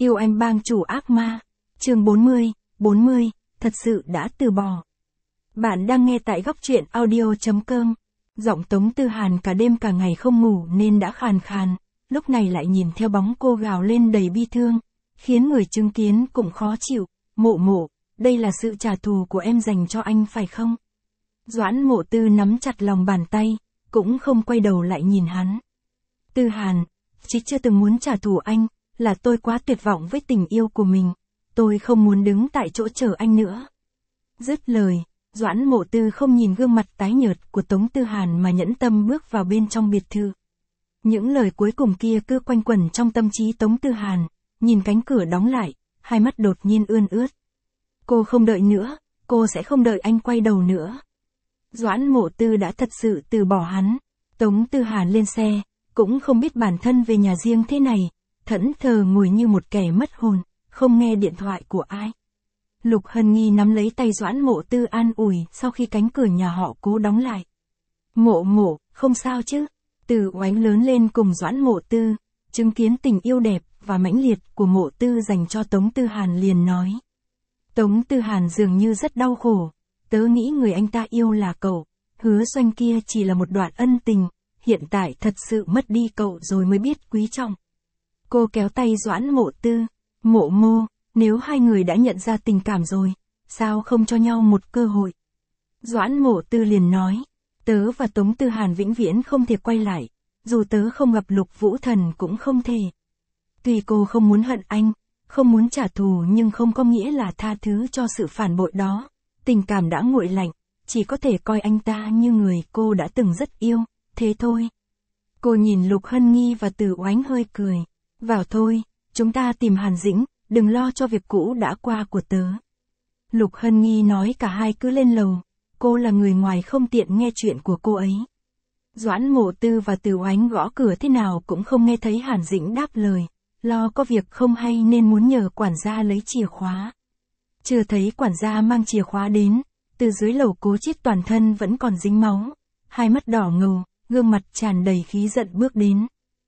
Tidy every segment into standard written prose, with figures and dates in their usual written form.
Yêu anh bang chủ ác ma. Chương 40, thật sự đã từ bỏ. Bạn đang nghe tại góc truyện audio.com. Giọng Tống Tư Hàn cả đêm cả ngày không ngủ nên đã khàn khàn, lúc này lại nhìn theo bóng cô gào lên đầy bi thương, khiến người chứng kiến cũng khó chịu. Mộ Mộ, đây là sự trả thù của em dành cho anh phải không? Doãn Mộ Tư nắm chặt lòng bàn tay, cũng không quay đầu lại nhìn hắn. Tư Hàn, chị chưa từng muốn trả thù anh, là tôi quá tuyệt vọng với tình yêu của mình. Tôi không muốn đứng tại chỗ chờ anh nữa. Dứt lời, Doãn Mộ Tư không nhìn gương mặt tái nhợt của Tống Tư Hàn mà nhẫn tâm bước vào bên trong biệt thự. Những lời cuối cùng kia cứ quanh quẩn trong tâm trí Tống Tư Hàn, nhìn cánh cửa đóng lại, hai mắt đột nhiên ươn ướt. Cô không đợi nữa, cô sẽ không đợi anh quay đầu nữa. Doãn Mộ Tư đã thật sự từ bỏ hắn. Tống Tư Hàn lên xe, cũng không biết bản thân về nhà riêng thế này, thẫn thờ ngồi như một kẻ mất hồn, không nghe điện thoại của ai. Lục Hân Nghi nắm lấy tay Doãn Mộ Tư an ủi sau khi cánh cửa nhà họ Cố đóng lại. Mộ Mộ, không sao chứ? Từ Oánh lớn lên cùng Doãn Mộ Tư, chứng kiến tình yêu đẹp và mãnh liệt của Mộ Tư dành cho Tống Tư Hàn liền nói. Tống Tư Hàn dường như rất đau khổ, tớ nghĩ người anh ta yêu là cậu, Hứa Doanh kia chỉ là một đoạn ân tình, hiện tại thật sự mất đi cậu rồi mới biết quý trọng. Cô kéo tay Doãn Mộ Tư, Mộ Mô, nếu hai người đã nhận ra tình cảm rồi, sao không cho nhau một cơ hội? Doãn Mộ Tư liền nói, tớ và Tống Tư Hàn vĩnh viễn không thể quay lại, dù tớ không gặp Lục Vũ Thần cũng không thể. Tuy cô không muốn hận anh, không muốn trả thù nhưng không có nghĩa là tha thứ cho sự phản bội đó. Tình cảm đã nguội lạnh, chỉ có thể coi anh ta như người cô đã từng rất yêu, thế thôi. Cô nhìn Lục Hân Nghi và Từ Oánh hơi cười. Vào thôi, chúng ta tìm Hàn Dĩnh, đừng lo cho việc cũ đã qua của tớ. Lục Hân Nghi nói cả hai cứ lên lầu, cô là người ngoài không tiện nghe chuyện của cô ấy. Doãn Mộ Tư và Từ Oánh gõ cửa thế nào cũng không nghe thấy Hàn Dĩnh đáp lời, lo có việc không hay nên muốn nhờ quản gia lấy chìa khóa. Chưa thấy quản gia mang chìa khóa đến, từ dưới lầu Cố Chiết toàn thân vẫn còn dính máu, hai mắt đỏ ngầu, gương mặt tràn đầy khí giận bước đến.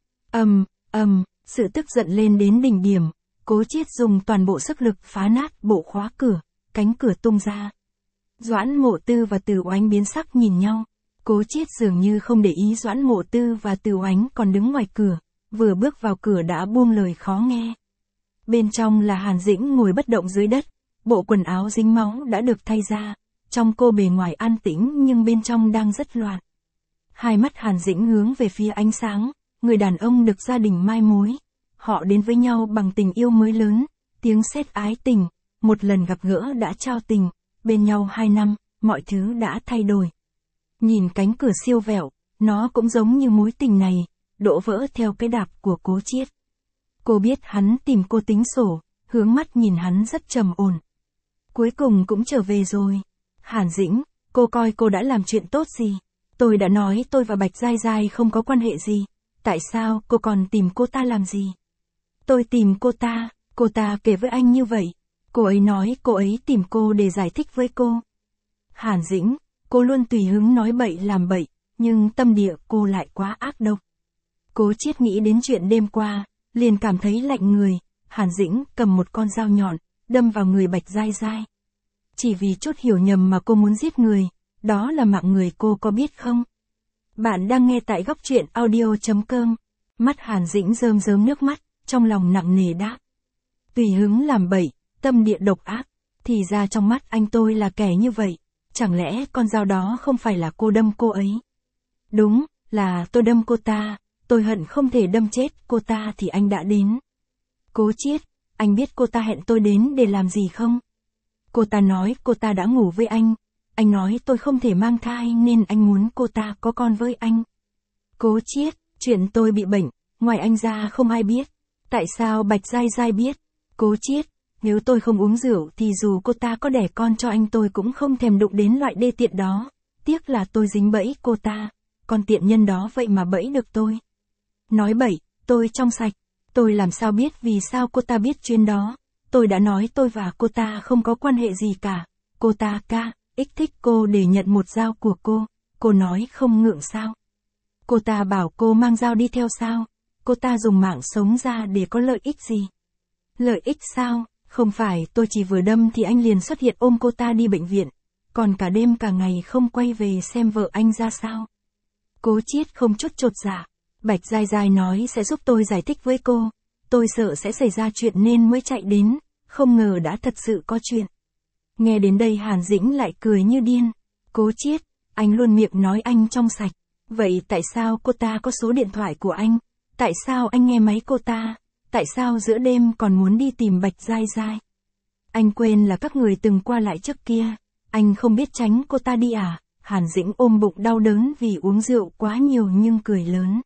Sự tức giận lên đến đỉnh điểm, Cố Chiết dùng toàn bộ sức lực phá nát bộ khóa cửa, cánh cửa tung ra. Doãn Mộ Tư và Từ Oánh biến sắc nhìn nhau, Cố Chiết dường như không để ý Doãn Mộ Tư và Từ Oánh còn đứng ngoài cửa, vừa bước vào cửa đã buông lời khó nghe. Bên trong là Hàn Dĩnh ngồi bất động dưới đất, bộ quần áo dính máu đã được thay ra, trong cô bề ngoài an tĩnh nhưng bên trong đang rất loạn. Hai mắt Hàn Dĩnh hướng về phía ánh sáng, người đàn ông được gia đình mai mối. Họ đến với nhau bằng tình yêu mới lớn, tiếng sét ái tình, một lần gặp gỡ đã trao tình, bên nhau 2 năm, mọi thứ đã thay đổi. Nhìn cánh cửa siêu vẹo, nó cũng giống như mối tình này, đổ vỡ theo cái đạp của Cố Chiết. Cô biết hắn tìm cô tính sổ, hướng mắt nhìn hắn rất trầm ổn. Cuối cùng cũng trở về rồi. Hàn Dĩnh, cô coi cô đã làm chuyện tốt gì? Tôi đã nói tôi và Bạch Giai Giai không có quan hệ gì. Tại sao cô còn tìm cô ta làm gì? Tôi tìm cô ta kể với anh như vậy. Cô ấy nói cô ấy tìm cô để giải thích với cô. Hàn Dĩnh, cô luôn tùy hứng nói bậy làm bậy, nhưng tâm địa cô lại quá ác độc. Cố Chiết nghĩ đến chuyện đêm qua, liền cảm thấy lạnh người. Hàn Dĩnh cầm một con dao nhọn, đâm vào người Bạch Giai Giai. Chỉ vì chút hiểu nhầm mà cô muốn giết người, đó là mạng người cô có biết không? Bạn đang nghe tại góc truyện audio.com. Mắt Hàn Dĩnh rơm rớm nước mắt, trong lòng nặng nề đáp. Tùy hứng làm bậy, tâm địa độc ác, thì ra trong mắt anh tôi là kẻ như vậy, chẳng lẽ con dao đó không phải là cô đâm cô ấy? Đúng, là tôi đâm cô ta, tôi hận không thể đâm chết cô ta thì anh đã đến. Cố Chiết, anh biết cô ta hẹn tôi đến để làm gì không? Cô ta nói cô ta đã ngủ với anh nói tôi không thể mang thai nên anh muốn cô ta có con với anh. Cố Chiết, chuyện tôi bị bệnh, ngoài anh ra không ai biết. Tại sao Bạch Giai Giai biết? Cố Chiết, nếu tôi không uống rượu thì dù cô ta có đẻ con cho anh tôi cũng không thèm đụng đến loại đê tiện đó. Tiếc là tôi dính bẫy cô ta, con tiện nhân đó vậy mà bẫy được tôi. Nói bậy, tôi trong sạch, tôi làm sao biết vì sao cô ta biết chuyến đó. Tôi đã nói tôi và cô ta không có quan hệ gì cả. Cô ta thích cô để nhận một dao của cô nói không ngượng sao? Cô ta bảo cô mang dao đi theo sao? Cô ta dùng mạng sống ra để có lợi ích gì? Lợi ích sao? Không phải tôi chỉ vừa đâm thì anh liền xuất hiện ôm cô ta đi bệnh viện, còn cả đêm cả ngày không quay về xem vợ anh ra sao. Cố Chiết không chút chột dạ. Bạch Giai Giai nói sẽ giúp tôi giải thích với cô. Tôi sợ sẽ xảy ra chuyện nên mới chạy đến, không ngờ đã thật sự có chuyện. Nghe đến đây Hàn Dĩnh lại cười như điên. Cố Chiết, anh luôn miệng nói anh trong sạch. Vậy tại sao cô ta có số điện thoại của anh? Tại sao anh nghe máy cô ta? Tại sao giữa đêm còn muốn đi tìm Bạch Giai Giai? Anh quên là các người từng qua lại trước kia. Anh không biết tránh cô ta đi à? Hàn Dĩnh ôm bụng đau đớn vì uống rượu quá nhiều nhưng cười lớn.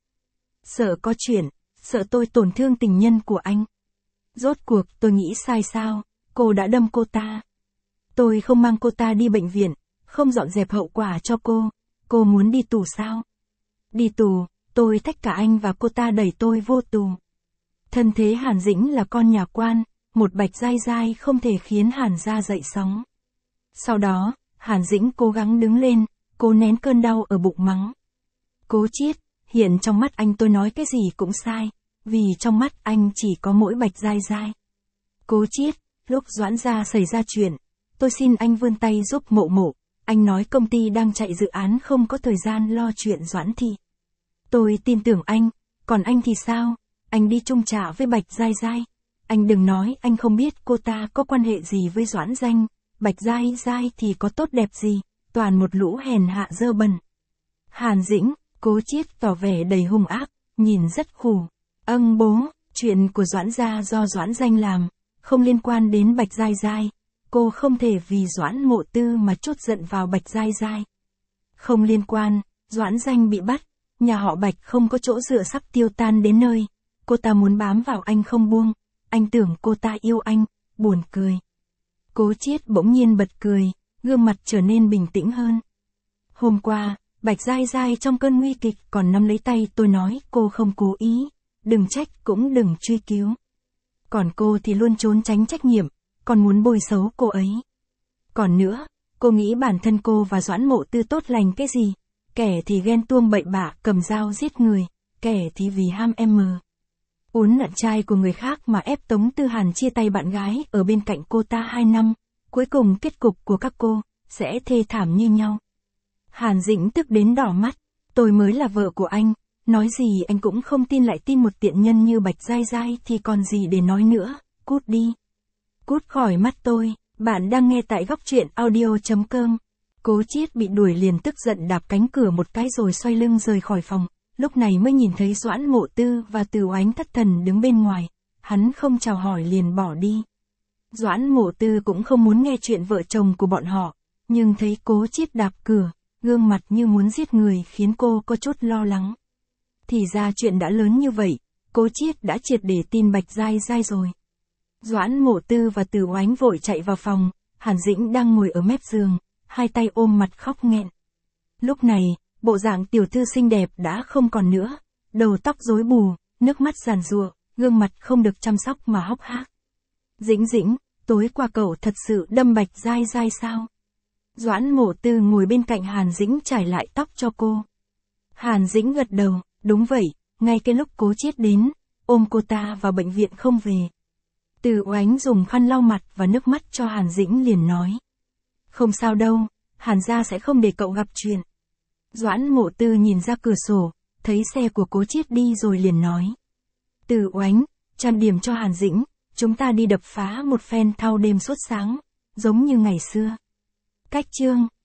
Sợ có chuyện, sợ tôi tổn thương tình nhân của anh. Rốt cuộc tôi nghĩ sai sao? Cô đã đâm cô ta. Tôi không mang cô ta đi bệnh viện, không dọn dẹp hậu quả cho cô. Cô muốn đi tù sao? Đi tù, tôi thách cả anh và cô ta đẩy tôi vô tù. Thân thế Hàn Dĩnh là con nhà quan, một Bạch Giai Giai không thể khiến Hàn gia dậy sóng. Sau đó, Hàn Dĩnh cố gắng đứng lên, cố nén cơn đau ở bụng mắng. Cố Chiết, hiện trong mắt anh tôi nói cái gì cũng sai, vì trong mắt anh chỉ có mỗi Bạch Giai Giai. Cố Chiết, lúc Doãn gia xảy ra chuyện, tôi xin anh vươn tay giúp Mộ Mộ, anh nói công ty đang chạy dự án không có thời gian lo chuyện Doãn Thị. Tôi tin tưởng anh, còn anh thì sao? Anh đi chung trạ với Bạch Giai Giai. Anh đừng nói anh không biết cô ta có quan hệ gì với Doãn Danh, Bạch Giai Giai thì có tốt đẹp gì, toàn một lũ hèn hạ dơ bẩn. Hàn Dĩnh, Cố Chiết tỏ vẻ đầy hung ác, nhìn rất khù. Bố, chuyện của Doãn gia do Doãn Danh làm, không liên quan đến Bạch Giai Giai. Cô không thể vì Doãn Mộ Tư mà trút giận vào Bạch Giai Giai. Không liên quan, Doãn Danh bị bắt, nhà họ Bạch không có chỗ dựa sắp tiêu tan đến nơi. Cô ta muốn bám vào anh không buông, anh tưởng cô ta yêu anh, buồn cười. Cố Chiết bỗng nhiên bật cười, gương mặt trở nên bình tĩnh hơn. Hôm qua, Bạch Giai Giai trong cơn nguy kịch còn nắm lấy tay tôi nói cô không cố ý, đừng trách cũng đừng truy cứu. Còn cô thì luôn trốn tránh trách nhiệm, còn muốn bôi xấu cô ấy. Còn nữa, cô nghĩ bản thân cô và Doãn Mộ Tư tốt lành cái gì? Kẻ thì ghen tuông bậy bạ cầm dao giết người, kẻ thì vì ham uốn nặn trai của người khác mà ép Tống Tư Hàn chia tay bạn gái ở bên cạnh cô ta 2 năm, cuối cùng kết cục của các cô sẽ thê thảm như nhau. Hàn Dĩnh tức đến đỏ mắt, tôi mới là vợ của anh, nói gì anh cũng không tin, lại tin một tiện nhân như Bạch Giai Giai thì còn gì để nói nữa, cút đi. Cút khỏi mắt tôi, bạn đang nghe tại Góc Truyện Audio.com. Cố Chiết bị đuổi liền tức giận đạp cánh cửa một cái rồi xoay lưng rời khỏi phòng. Lúc này mới nhìn thấy Doãn Mộ Tư và Từ Oánh thất thần đứng bên ngoài, hắn không chào hỏi liền bỏ đi. Doãn Mộ Tư cũng không muốn nghe chuyện vợ chồng của bọn họ, nhưng thấy Cố Chiết đạp cửa, gương mặt như muốn giết người khiến cô có chút lo lắng. Thì ra chuyện đã lớn như vậy, Cố Chiết đã triệt để tin Bạch Giai Giai rồi. Doãn Mộ Tư và Từ Oánh vội chạy vào phòng, Hàn Dĩnh đang ngồi ở mép giường, hai tay ôm mặt khóc nghẹn. Lúc này, bộ dạng tiểu thư xinh đẹp đã không còn nữa, đầu tóc rối bù, nước mắt giàn giụa, gương mặt không được chăm sóc mà hốc hác. Dĩnh Dĩnh, tối qua cậu thật sự đâm Bạch Giai Giai sao? Doãn Mộ Tư ngồi bên cạnh Hàn Dĩnh trải lại tóc cho cô. Hàn Dĩnh gật đầu, đúng vậy, ngay cái lúc Cố Chiết đến, ôm cô ta vào bệnh viện không về. Từ Oánh dùng khăn lau mặt và nước mắt cho Hàn Dĩnh liền nói. Không sao đâu, Hàn gia sẽ không để cậu gặp chuyện. Doãn Mộ Tư nhìn ra cửa sổ, thấy xe của Cố Chiết đi rồi liền nói. Từ Oánh, trang điểm cho Hàn Dĩnh, chúng ta đi đập phá một phen thâu đêm suốt sáng, giống như ngày xưa. Cách chương.